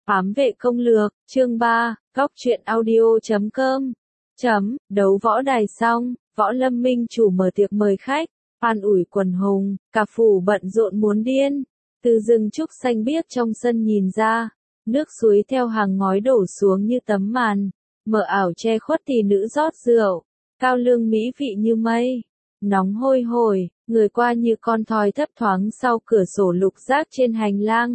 Ám vệ công lược, chương 3, góc truyện audio.com. Đấu võ đài xong, Võ Lâm Minh chủ mở tiệc mời khách, an ủi quần hùng, cả phủ bận rộn muốn điên. Từ rừng trúc xanh biếc trong sân nhìn ra, nước suối theo hàng ngói đổ xuống như tấm màn, mờ ảo che khuất tỷ nữ rót rượu, cao lương mỹ vị như mây, nóng hôi hổi, người qua như con thoi thấp thoáng sau cửa sổ lục giác trên hành lang.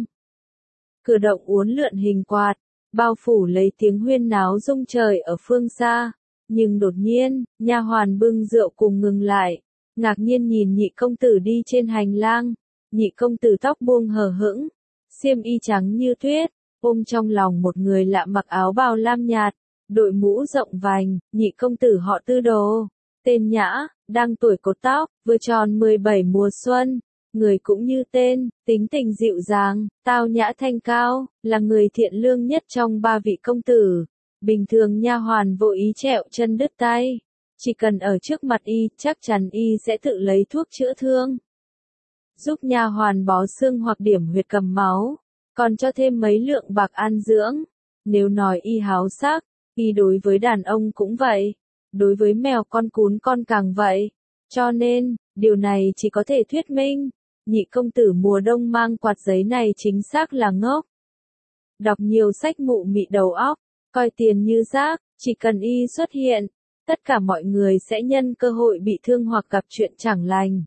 Cửa động uốn lượn hình quạt, bao phủ lấy tiếng huyên náo rung trời ở phương xa. Nhưng đột nhiên, nha hoàn bưng rượu cùng ngừng lại, ngạc nhiên nhìn nhị công tử đi trên hành lang. Nhị công tử tóc buông hờ hững, xiêm y trắng như tuyết, ôm trong lòng một người lạ mặc áo bào lam nhạt, đội mũ rộng vành. Nhị công tử họ Tư Đồ, tên Nhã, đang tuổi cột tóc, vừa tròn 17 mùa xuân. Người cũng như tên, tính tình dịu dàng, tao nhã thanh cao, là người thiện lương nhất trong ba vị công tử. Bình thường nha hoàn vô ý trẹo chân đứt tay, chỉ cần ở trước mặt y, chắc chắn y sẽ tự lấy thuốc chữa thương, giúp nha hoàn bó xương hoặc điểm huyệt cầm máu, còn cho thêm mấy lượng bạc an dưỡng. Nếu nói y háo sắc, y đối với đàn ông cũng vậy, đối với mèo con cún con càng vậy. Cho nên, điều này chỉ có thể thuyết minh, nhị công tử mùa đông mang quạt giấy này chính xác là ngốc. Đọc nhiều sách mụ mị đầu óc, coi tiền như rác, chỉ cần y xuất hiện, tất cả mọi người sẽ nhân cơ hội bị thương hoặc gặp chuyện chẳng lành.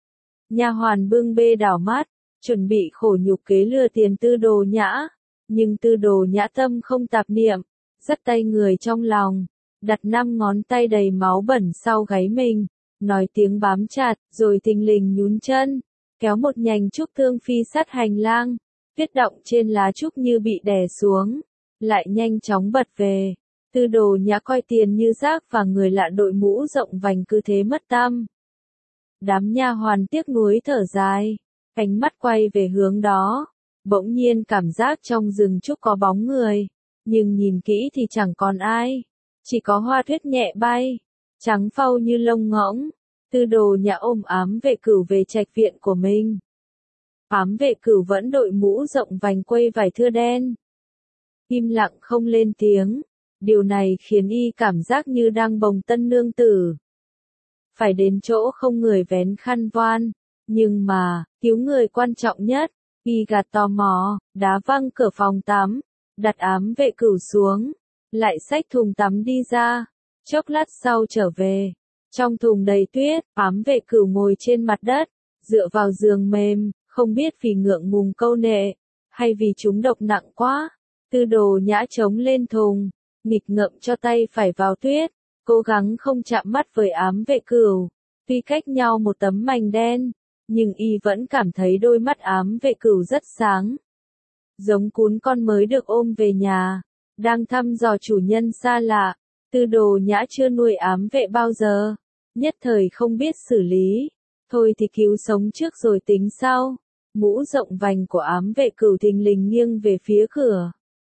Nha hoàn bưng bê đảo mắt, chuẩn bị khổ nhục kế lừa tiền Tư Đồ Nhã, nhưng Tư Đồ Nhã tâm không tạp niệm, dắt tay người trong lòng, đặt 5 ngón tay đầy máu bẩn sau gáy mình, nói tiếng bám chặt, rồi thình lình nhún chân, kéo một nhành trúc thương phi sát hành lang, viết động trên lá trúc như bị đè xuống, lại nhanh chóng bật về. Tư Đồ Nhã coi tiền như rác và người lạ đội mũ rộng vành cứ thế mất tăm. Đám nha hoàn tiếc nuối thở dài, ánh mắt quay về hướng đó, bỗng nhiên cảm giác trong rừng trúc có bóng người, nhưng nhìn kỹ thì chẳng còn ai, chỉ có hoa tuyết nhẹ bay, trắng phau như lông ngỗng. Tư Đồ Nhã ôm ám vệ cửu về trạch viện của mình. Ám vệ cửu vẫn đội mũ rộng vành quây vải thưa đen, im lặng không lên tiếng. Điều này khiến y cảm giác như đang bồng tân nương tử, phải đến chỗ không người vén khăn voan. Nhưng mà, cứu người quan trọng nhất, y gạt tò mò, đá văng cửa phòng tắm, đặt ám vệ cửu xuống, lại xách thùng tắm đi ra. Chốc lát sau trở về, trong thùng đầy tuyết, ám vệ cửu ngồi trên mặt đất, dựa vào giường mềm, không biết vì ngượng ngùng câu nệ, hay vì trúng độc nặng quá. Tư Đồ Nhã chống lên thùng, nghịch ngợm cho tay phải vào tuyết, cố gắng không chạm mắt với ám vệ cửu. Tuy cách nhau một tấm mành đen, nhưng y vẫn cảm thấy đôi mắt ám vệ cửu rất sáng, giống cún con mới được ôm về nhà, đang thăm dò chủ nhân xa lạ. Tư Đồ Nhã chưa nuôi ám vệ bao giờ, nhất thời không biết xử lý, thôi thì cứu sống trước rồi tính sau. Mũ rộng vành của ám vệ cửu thình lình nghiêng về phía cửa.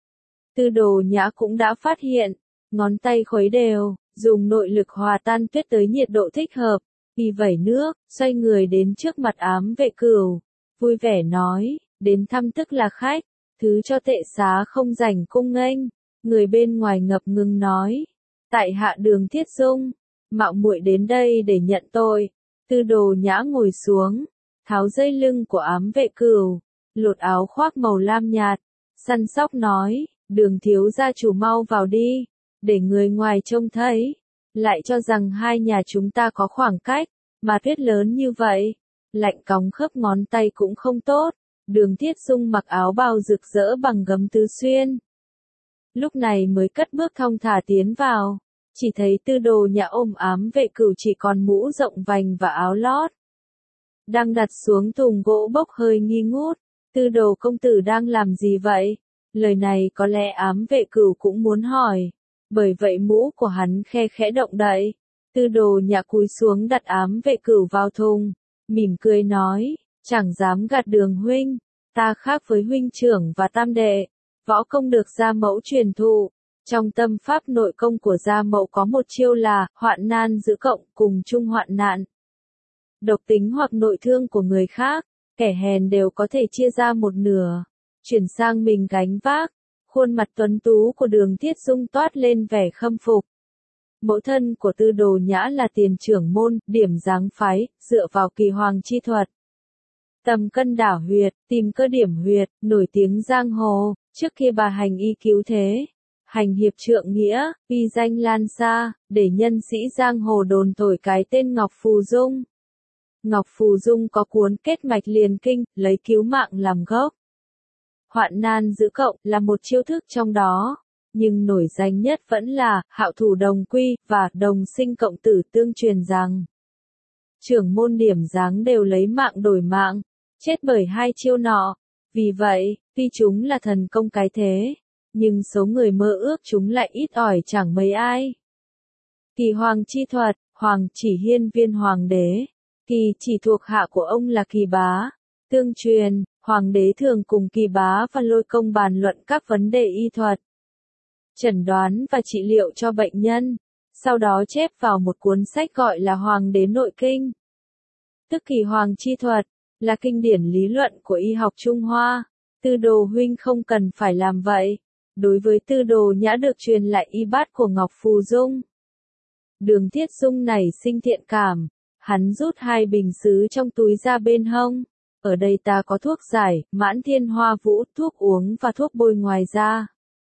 Tư Đồ Nhã cũng đã phát hiện, ngón tay khuấy đều, dùng nội lực hòa tan tuyết tới nhiệt độ thích hợp, y vẩy nước, xoay người đến trước mặt ám vệ cửu, vui vẻ nói, đến thăm tức là khách, thứ cho tệ xá không rảnh cung nghênh. Người bên ngoài ngập ngừng nói, tại hạ Đường Thiết Dung, mạo muội đến đây để nhận tội. Tư Đồ Nhã ngồi xuống, tháo dây lưng của ám vệ cửu, lột áo khoác màu lam nhạt, săn sóc nói, Đường thiếu gia chủ mau vào đi, để người ngoài trông thấy, lại cho rằng hai nhà chúng ta có khoảng cách, mà tuyết lớn như vậy, lạnh cóng khớp ngón tay cũng không tốt. Đường Thiết Dung mặc áo bào rực rỡ bằng gấm tứ xuyên, lúc này mới cất bước thong thả tiến vào, chỉ thấy Tư Đồ Nhã ôm ám vệ cửu chỉ còn mũ rộng vành và áo lót, đang đặt xuống thùng gỗ bốc hơi nghi ngút. Tư Đồ công tử đang làm gì vậy? Lời này có lẽ ám vệ cửu cũng muốn hỏi, bởi vậy mũ của hắn khe khẽ động đậy. Tư Đồ Nhã cúi xuống đặt ám vệ cửu vào thùng, mỉm cười nói, chẳng dám gạt Đường huynh, ta khác với huynh trưởng và tam đệ, võ công được gia mẫu truyền thụ. Trong tâm pháp nội công của gia mẫu có một chiêu là hoạn nan giữ cộng cùng chung hoạn nạn. Độc tính hoặc nội thương của người khác, kẻ hèn đều có thể chia ra một nửa, chuyển sang mình gánh vác. Khuôn mặt tuấn tú của Đường Thiết Dung toát lên vẻ khâm phục. Mẫu thân của Tư Đồ Nhã là tiền trưởng môn, điểm dáng phái, dựa vào kỳ hoàng chi thuật. Tầm cân đảo huyệt, tìm cơ điểm huyệt, nổi tiếng giang hồ, trước kia bà hành y cứu thế. Hành hiệp trượng nghĩa, uy danh lan xa, để nhân sĩ giang hồ đồn thổi cái tên Ngọc Phù Dung. Ngọc Phù Dung có cuốn Kết mạch liền kinh, lấy cứu mạng làm gốc. Hoạn nan giữ cộng là một chiêu thức trong đó, nhưng nổi danh nhất vẫn là hạo thủ đồng quy và đồng sinh cộng tử tương truyền rằng trưởng môn điểm dáng đều lấy mạng đổi mạng, chết bởi hai chiêu nọ. Vì vậy, tuy chúng là thần công cái thế, nhưng số người mơ ước chúng lại ít ỏi chẳng mấy ai. Kỳ hoàng chi thuật, Hoàng Chỉ Hiên viên hoàng đế. Kỳ chỉ thuộc hạ của ông là Kỳ Bá. Tương truyền, hoàng đế thường cùng Kỳ Bá và Lôi Công bàn luận các vấn đề y thuật, chẩn đoán và trị liệu cho bệnh nhân, sau đó chép vào một cuốn sách gọi là Hoàng đế nội kinh. Tức Kỳ hoàng chi thuật, là kinh điển lý luận của y học Trung Hoa. Tư Đồ huynh không cần phải làm vậy. Đối với Tư Đồ Nhã được truyền lại y bát của Ngọc Phù Dung. Đường Thiết Dung nảy sinh thiện cảm, hắn rút hai bình sứ trong túi ra bên hông. Ở đây ta có thuốc giải, Mãn Thiên Hoa Vũ, thuốc uống và thuốc bôi ngoài da.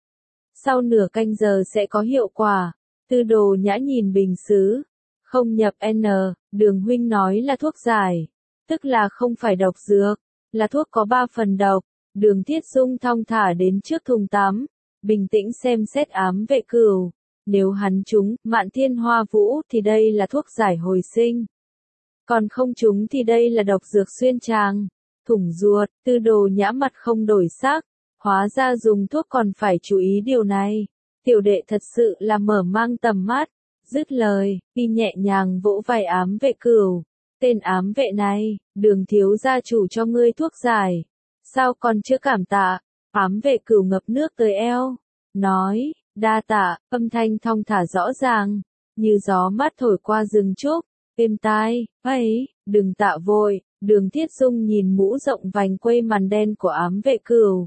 Sau nửa canh giờ sẽ có hiệu quả. Tư Đồ Nhã nhìn bình sứ. Không nhập N, Đường huynh nói là thuốc giải. Tức là không phải độc dược, là thuốc có 3 phần độc. Đường Thiết Dung thong thả đến trước thùng tắm, bình tĩnh xem xét ám vệ cửu. Nếu hắn trúng Mạn Thiên Hoa Vũ thì đây là thuốc giải hồi sinh. Còn không trúng thì đây là độc dược xuyên tràng, thủng ruột. Tư Đồ Nhã mặt không đổi sắc, hóa ra dùng thuốc còn phải chú ý điều này. Tiểu đệ thật sự là mở mang tầm mắt. Dứt lời, y nhẹ nhàng vỗ vai ám vệ cửu. Tên ám vệ này, Đường thiếu gia chủ cho ngươi thuốc giải. Sao còn chưa cảm tạ? Ám vệ cửu ngập nước tới eo. Nói, đa tạ, âm thanh thong thả rõ ràng, như gió mát thổi qua rừng trúc, êm tai. Ấy, đừng tạ vội. Đường Thiết Dung nhìn mũ rộng vành quây màn đen của ám vệ cửu.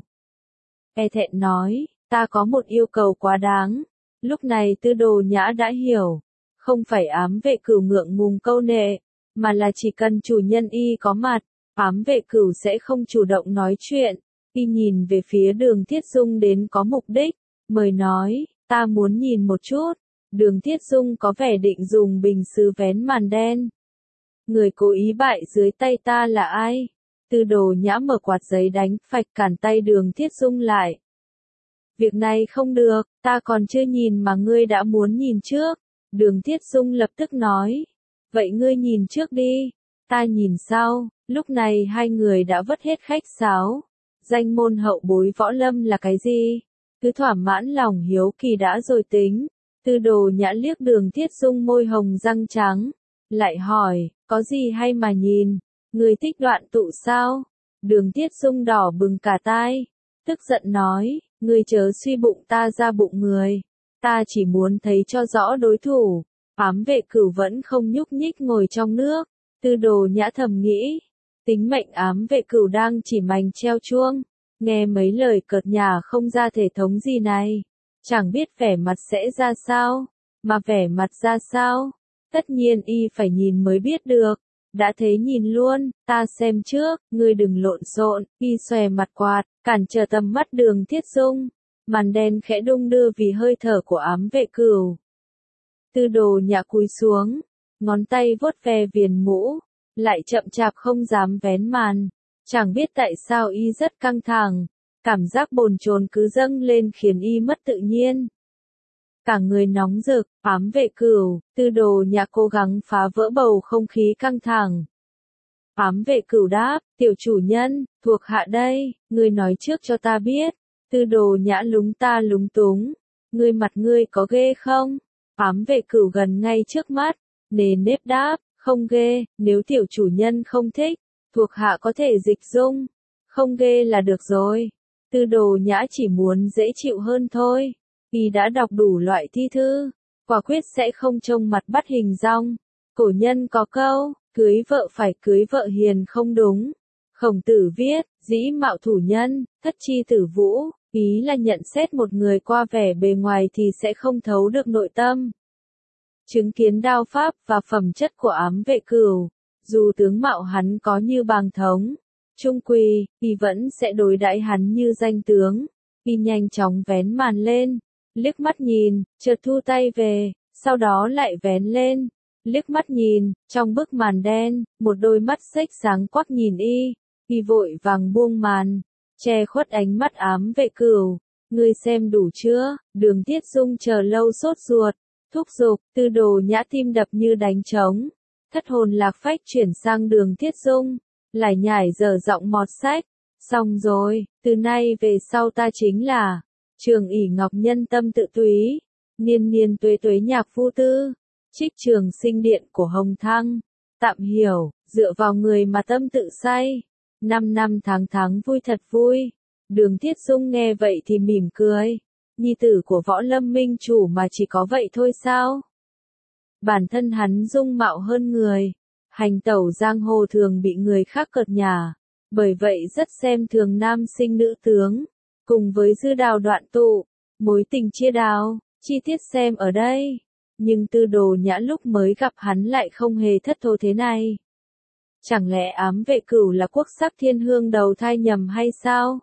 E thẹn nói, ta có một yêu cầu quá đáng. Lúc này Tư Đồ Nhã đã hiểu. Không phải ám vệ cửu ngượng ngùng câu nệ, mà là chỉ cần chủ nhân y có mặt, ám vệ cửu sẽ không chủ động nói chuyện. Y nhìn về phía Đường Thiết Dung đến có mục đích, mời nói, ta muốn nhìn một chút. Đường Thiết Dung có vẻ định dùng bình sứ vén màn đen. Người cố ý bại dưới tay ta là ai? Tư Đồ Nhã mở quạt giấy đánh phạch cản tay Đường Thiết Dung lại. Việc này không được, ta còn chưa nhìn mà ngươi đã muốn nhìn trước. Đường Thiết Dung lập tức nói. Vậy ngươi nhìn trước đi, ta nhìn sau. Lúc này hai người đã vất hết khách sáo. Danh môn hậu bối võ lâm là cái gì? Cứ thỏa mãn lòng hiếu kỳ đã rồi tính. Tư Đồ Nhã liếc Đường Thiết Dung môi hồng răng trắng. Lại hỏi, có gì hay mà nhìn? Người thích đoạn tụ sao? Đường Thiết Dung đỏ bừng cả tai. Tức giận nói, ngươi chớ suy bụng ta ra bụng người. Ta chỉ muốn thấy cho rõ đối thủ. Ám vệ cửu vẫn không nhúc nhích ngồi trong nước. Tư Đồ Nhã thầm nghĩ. Tính mệnh ám vệ cửu đang chỉ mành treo chuông. Nghe mấy lời cợt nhả không ra thể thống gì này. Chẳng biết vẻ mặt sẽ ra sao. Mà vẻ mặt ra sao? Tất nhiên y phải nhìn mới biết được. Đã thế nhìn luôn, ta xem trước, ngươi đừng lộn xộn. Y xòe mặt quạt, cản trở tầm mắt Đường Thiết Dung. Màn đen khẽ đung đưa vì hơi thở của ám vệ cửu. Tư Đồ Nhã cúi xuống, ngón tay vuốt ve viền mũ, lại chậm chạp không dám vén màn. Chẳng biết tại sao y rất căng thẳng, cảm giác bồn chồn cứ dâng lên khiến y mất tự nhiên. Cả người nóng rực, ám vệ cửu. Tư Đồ Nhã cố gắng phá vỡ bầu không khí căng thẳng. Ám vệ cửu đáp, tiểu chủ nhân, thuộc hạ đây, ngươi nói trước cho ta biết. Tư Đồ Nhã lúng ta lúng túng, ngươi mặt ngươi có ghê không? Ám vệ cửu gần ngay trước mắt, nề nếp đáp, không ghê, nếu tiểu chủ nhân không thích, thuộc hạ có thể dịch dung, không ghê là được rồi. Tư Đồ Nhã chỉ muốn dễ chịu hơn thôi, y đã đọc đủ loại thi thư, quả quyết sẽ không trông mặt bắt hình dong. Cổ nhân có câu, cưới vợ phải cưới vợ hiền không đúng. Khổng Tử viết, dĩ mạo thủ nhân, thất chi tử vũ, Ý là nhận xét một người qua vẻ bề ngoài thì sẽ không thấu được nội tâm. Chứng kiến đao pháp và phẩm chất của ám vệ cửu, dù tướng mạo hắn có như bàng thống, trung quỳ, y vẫn sẽ đối đãi hắn như danh tướng. Y nhanh chóng vén màn lên, liếc mắt nhìn, chợt thu tay về, sau đó lại vén lên, liếc mắt nhìn, trong bức màn đen, một đôi mắt xếch sáng quắc nhìn y vội vàng buông màn, che khuất ánh mắt ám vệ cửu. Ngươi xem đủ chưa? Đường Thiết Dung chờ lâu sốt ruột, thúc giục, Tư Đồ Nhã tim đập như đánh trống, thất hồn lạc phách chuyển sang Đường Thiết Dung, lải nhải dở giọng mọt sách. Xong rồi, từ nay về sau ta chính là Trường ỷ ngọc nhân tâm tự túy, niên niên tuế tuế nhạc phu tư, trích trường sinh điện của Hồng Thăng. Tạm hiểu, dựa vào người mà tâm tự say, 5 tháng tháng vui thật vui. Đường Thiết Dung nghe vậy thì mỉm cười. Nhi tử của Võ Lâm Minh Chủ mà chỉ có vậy thôi sao? Bản thân hắn dung mạo hơn người, hành tẩu giang hồ thường bị người khác cợt nhả, bởi vậy rất xem thường nam sinh nữ tướng. Cùng với dư đào đoạn tụ, mối tình chia đào, chi tiết xem ở đây. Nhưng Tư Đồ Nhã lúc mới gặp hắn lại không hề thất thố thế này. Chẳng lẽ ám vệ cửu là quốc sắc thiên hương đầu thai nhầm hay sao?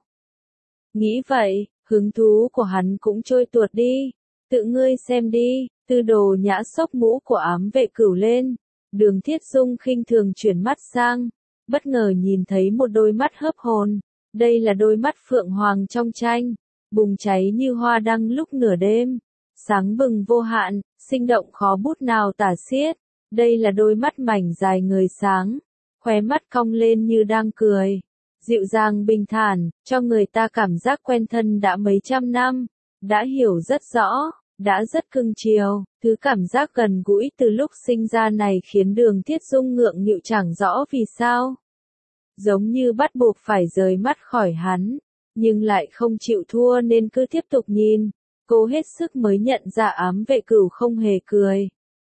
Nghĩ vậy, hứng thú của hắn cũng trôi tuột đi. Tự ngươi xem đi. Tư Đồ Nhã xốc mũ của ám vệ cửu lên. Đường Thiết Dung khinh thường chuyển mắt sang, bất ngờ nhìn thấy một đôi mắt hớp hồn. Đây là đôi mắt phượng hoàng trong tranh, bùng cháy như hoa đăng lúc nửa đêm, sáng bừng vô hạn, sinh động khó bút nào tả xiết. Đây là đôi mắt mảnh dài ngời sáng, khóe mắt cong lên như đang cười, dịu dàng bình thản, cho người ta cảm giác quen thân đã mấy trăm năm, đã hiểu rất rõ, đã rất cưng chiều. Thứ cảm giác gần gũi từ lúc sinh ra này khiến Đường Thiết Dung ngượng nghịu chẳng rõ vì sao. Giống như bắt buộc phải rời mắt khỏi hắn, nhưng lại không chịu thua nên cứ tiếp tục nhìn. Cô hết sức mới nhận ra ám vệ cửu không hề cười.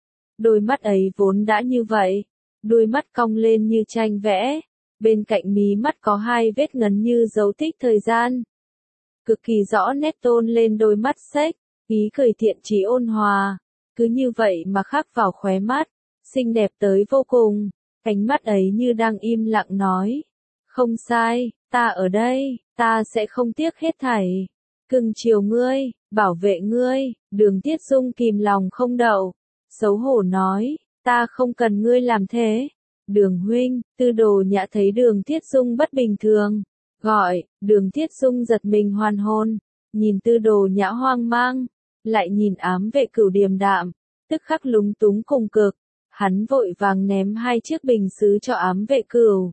Đôi mắt ấy vốn đã như vậy, đôi mắt cong lên như tranh vẽ, bên cạnh mí mắt có hai vết ngấn như dấu tích thời gian. Cực kỳ rõ nét tôn lên đôi mắt xếch, ý cười thiện chí ôn hòa, cứ như vậy mà khắc vào khóe mắt, xinh đẹp tới vô cùng. Ánh mắt ấy như đang im lặng nói, không sai, ta ở đây, ta sẽ không tiếc hết thảy. Cưng chiều ngươi, bảo vệ ngươi. Đường Thiết Dung kìm lòng không đậu, xấu hổ nói, ta không cần ngươi làm thế. Đường huynh. Tư Đồ Nhã thấy Đường Thiết Dung bất bình thường, gọi. Đường Thiết Dung giật mình hoàn hồn, nhìn Tư Đồ Nhã hoang mang, lại nhìn ám vệ cửu điềm đạm, tức khắc lúng túng cùng cực. Hắn vội vàng ném hai chiếc bình sứ cho ám vệ cửu,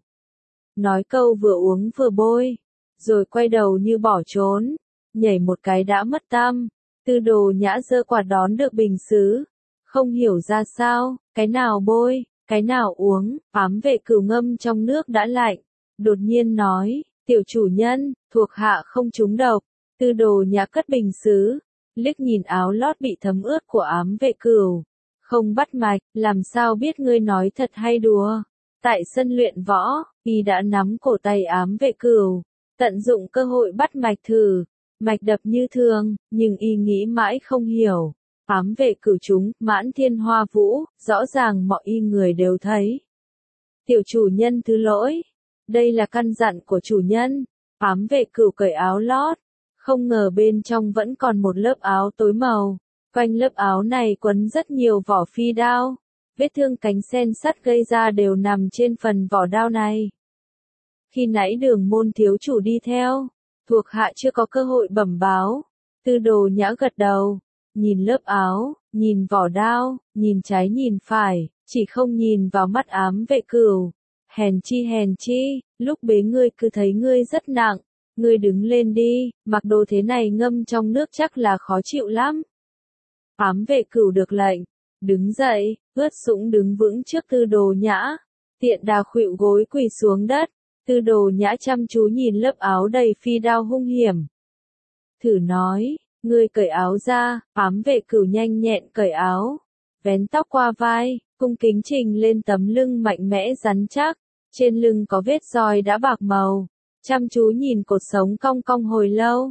nói câu vừa uống vừa bôi, rồi quay đầu như bỏ trốn, nhảy một cái đã mất tăm. Tư Đồ Nhã giơ quạt đón được bình sứ, không hiểu ra sao, cái nào bôi, cái nào uống. Ám vệ cửu ngâm trong nước đã lạnh, đột nhiên nói, tiểu chủ nhân, thuộc hạ không trúng độc. Tư Đồ Nhã cất bình sứ, liếc nhìn áo lót bị thấm ướt của ám vệ cửu, không bắt mạch, làm sao biết ngươi nói thật hay đùa. Tại sân luyện võ, y đã nắm cổ tay ám vệ cửu, tận dụng cơ hội bắt mạch thử, mạch đập như thường, nhưng y nghĩ mãi không hiểu. Ám vệ cửu chúng, Mãn Thiên Hoa Vũ, rõ ràng mọi y người đều thấy. Tiểu chủ nhân thứ lỗi, đây là căn dặn của chủ nhân. Ám vệ cửu cởi áo lót, không ngờ bên trong vẫn còn một lớp áo tối màu. Quanh lớp áo này quấn rất nhiều vỏ phi đao, vết thương cánh sen sắt gây ra đều nằm trên phần vỏ đao này. Khi nãy Đường môn thiếu chủ đi theo, thuộc hạ chưa có cơ hội bẩm báo. Tư Đồ Nhã gật đầu, nhìn lớp áo, nhìn vỏ đao, nhìn trái nhìn phải, chỉ không nhìn vào mắt ám vệ cửu. Hèn chi, lúc bế ngươi cứ thấy ngươi rất nặng, ngươi đứng lên đi, mặc đồ thế này ngâm trong nước chắc là khó chịu lắm. Ám vệ cửu được lệnh, đứng dậy, ướt sũng đứng vững trước Tư Đồ Nhã, tiện đà khuỵu gối quỳ xuống đất. Tư Đồ Nhã chăm chú nhìn lớp áo đầy phi đao hung hiểm. Thử nói, ngươi cởi áo ra. Ám vệ cửu nhanh nhẹn cởi áo, vén tóc qua vai, cung kính trình lên tấm lưng mạnh mẽ rắn chắc, trên lưng có vết roi đã bạc màu, chăm chú nhìn cột sống cong cong hồi lâu,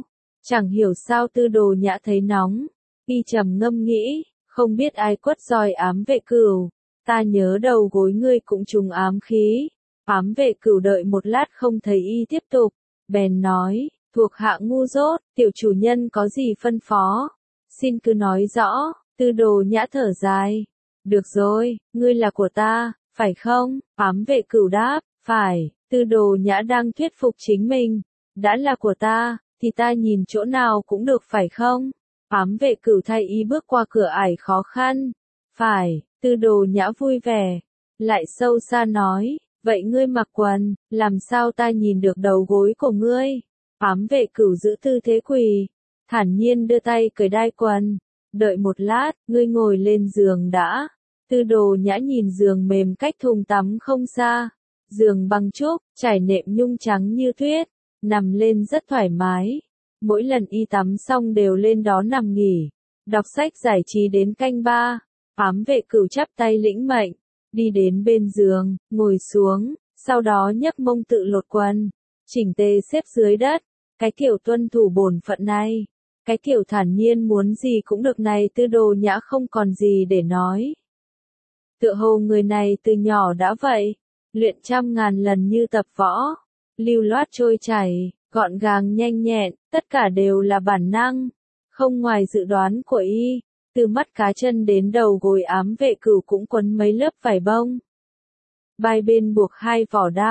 Chẳng hiểu sao Tư Đồ Nhã thấy nóng, y trầm ngâm nghĩ, không biết ai quất roi ám vệ cửu, ta nhớ đầu gối ngươi cũng trùng ám khí. Ám vệ cửu đợi một lát không thấy y tiếp tục, bèn nói, thuộc hạ ngu dốt, tiểu chủ nhân có gì phân phó, xin cứ nói rõ. Tư Đồ Nhã thở dài, được rồi, ngươi là của ta, phải không? Ám vệ cửu đáp, phải. Tư Đồ Nhã đang thuyết phục chính mình, đã là của ta, thì ta nhìn chỗ nào cũng được phải không? Ám vệ cửu thay y bước qua cửa ải khó khăn, phải. Tư Đồ Nhã vui vẻ, lại sâu xa nói, vậy ngươi mặc quần, làm sao ta nhìn được đầu gối của ngươi? Ám vệ cửu giữ tư thế quỳ, thản nhiên đưa tay cởi đai quần, đợi một lát, ngươi ngồi lên giường đã. Tư Đồ Nhã nhìn giường mềm cách thùng tắm không xa, giường bằng trúc, trải nệm nhung trắng như tuyết, nằm lên rất thoải mái. Mỗi lần y tắm xong đều lên đó nằm nghỉ, đọc sách giải trí đến canh ba. Ám vệ cửu chắp tay lĩnh mệnh, đi đến bên giường, ngồi xuống, sau đó nhấc mông tự lột quần, chỉnh tề xếp dưới đất. Cái kiểu tuân thủ bổn phận này, cái kiểu thản nhiên muốn gì cũng được này, Tư Đồ Nhã không còn gì để nói. Tựa hồ người này từ nhỏ đã vậy, luyện trăm ngàn lần như tập võ, lưu loát trôi chảy, gọn gàng nhanh nhẹn, tất cả đều là bản năng, không ngoài dự đoán của y. Từ mắt cá chân đến đầu gối ám vệ cửu cũng quấn mấy lớp vải bông. Hai bên buộc hai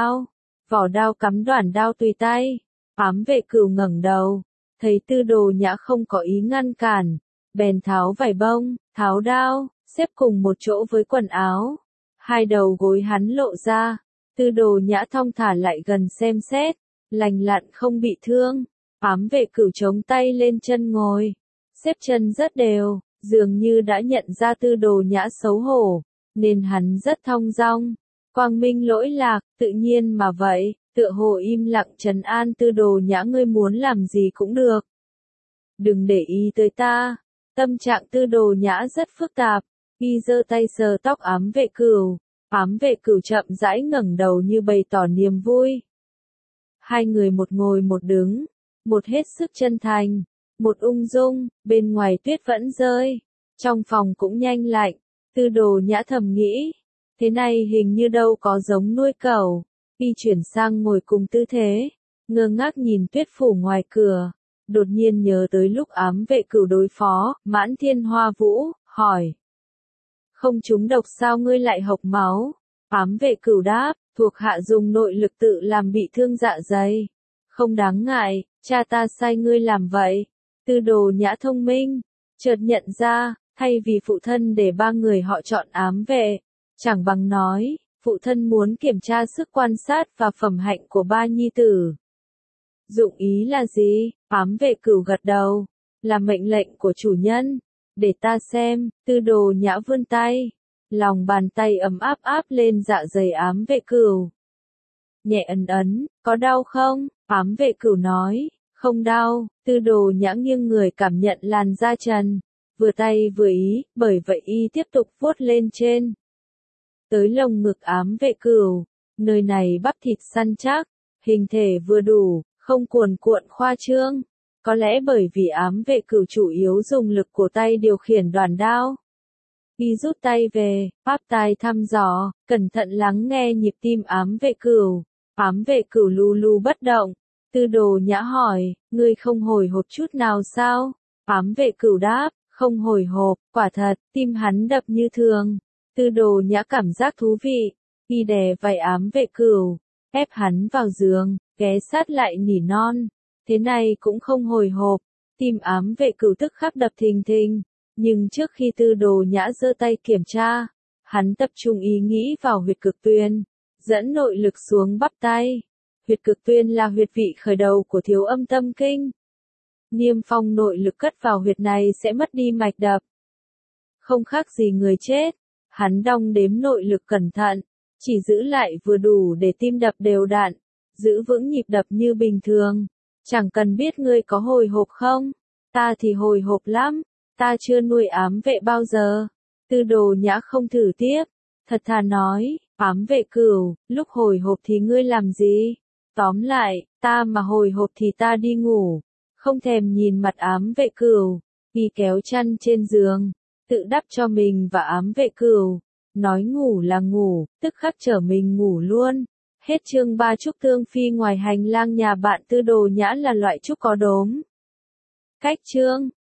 vỏ đao cắm đoản đao tùy tay. Ám vệ cửu ngẩng đầu, thấy Tư Đồ Nhã không có ý ngăn cản, bèn tháo vải bông, tháo đao, xếp cùng một chỗ với quần áo. Hai đầu gối hắn lộ ra, Tư Đồ Nhã thong thả lại gần xem xét, lành lặn không bị thương. Ám vệ cửu chống tay lên chân ngồi, xếp chân rất đều, dường như đã nhận ra Tư Đồ Nhã xấu hổ, nên hắn rất thong dong. Quang minh lỗi lạc, tự nhiên mà vậy, tựa hồ im lặng trấn an Tư Đồ Nhã, ngươi muốn làm gì cũng được. Đừng để ý tới ta. Tâm trạng Tư Đồ Nhã rất phức tạp, y giơ tay sờ tóc ám vệ cửu. Ám vệ cửu chậm rãi ngẩng đầu như bày tỏ niềm vui. Hai người một ngồi một đứng, một hết sức chân thành, một ung dung, bên ngoài tuyết vẫn rơi, trong phòng cũng nhanh lạnh. Tư Đồ Nhã thầm nghĩ, thế này hình như đâu có giống nuôi cẩu. Y chuyển sang ngồi cùng tư thế, ngơ ngác nhìn tuyết phủ ngoài cửa, đột nhiên nhớ tới lúc ám vệ cửu đối phó Mãn Thiên Hoa Vũ, hỏi: không trúng độc sao ngươi lại hộc máu? Ám vệ cửu đáp: thuộc hạ dùng nội lực tự làm bị thương dạ dày. Không đáng ngại, cha ta sai ngươi làm vậy. Tư Đồ Nhã thông minh, chợt nhận ra, thay vì phụ thân để ba người họ chọn ám vệ, chẳng bằng nói, phụ thân muốn kiểm tra sức quan sát và phẩm hạnh của ba nhi tử. Dụng ý là gì? Ám vệ cửu gật đầu, là mệnh lệnh của chủ nhân. Để ta xem. Tư Đồ Nhã vươn tay, lòng bàn tay ấm áp áp lên dạ dày ám vệ cửu. Nhẹ ấn ấn, có đau không? Ám vệ cửu nói, không đau. Tư Đồ Nhã nghiêng người cảm nhận làn da trần, vừa tay vừa ý, bởi vậy y tiếp tục vuốt lên trên. Tới lồng ngực ám vệ cửu, nơi này bắp thịt săn chắc, hình thể vừa đủ, không cuồn cuộn khoa trương. Có lẽ bởi vì ám vệ cửu chủ yếu dùng lực của tay điều khiển đoản đao. Y rút tay về, áp tai thăm dò, cẩn thận lắng nghe nhịp tim ám vệ cửu. Ám vệ cửu lu lu bất động. Tư Đồ Nhã hỏi, ngươi không hồi hộp chút nào sao? Ám vệ cửu đáp, không hồi hộp, quả thật, tim hắn đập như thường. Tư Đồ Nhã cảm giác thú vị, y đè vai ám vệ cửu, ép hắn vào giường, ghé sát lại nỉ non. Thế này cũng không hồi hộp. Tim ám vệ cửu tức khắc đập thình thình, nhưng trước khi Tư Đồ Nhã giơ tay kiểm tra, hắn tập trung ý nghĩ vào huyệt cực tuyên, dẫn nội lực xuống bắp tay. Huyệt cực tuyên là huyệt vị khởi đầu của thiếu âm tâm kinh. Niêm phong nội lực cất vào huyệt này sẽ mất đi mạch đập. Không khác gì người chết. Hắn đong đếm nội lực cẩn thận, chỉ giữ lại vừa đủ để tim đập đều đặn, giữ vững nhịp đập như bình thường. Chẳng cần biết ngươi có hồi hộp không? Ta thì hồi hộp lắm, ta chưa nuôi ám vệ bao giờ. Tư Đồ Nhã không thử tiếp, thật thà nói, ám vệ cửu, lúc hồi hộp thì ngươi làm gì? Tóm lại, ta mà hồi hộp thì ta đi ngủ, không thèm nhìn mặt ám vệ cửu, ghi kéo chăn trên giường, tự đắp cho mình và ám vệ cửu, nói ngủ là ngủ, tức khắc trở mình ngủ luôn. Hết chương 3. Trúc Tương Phi ngoài hành lang nhà bạn Tư Đồ Nhã là loại trúc có đốm. Cách chương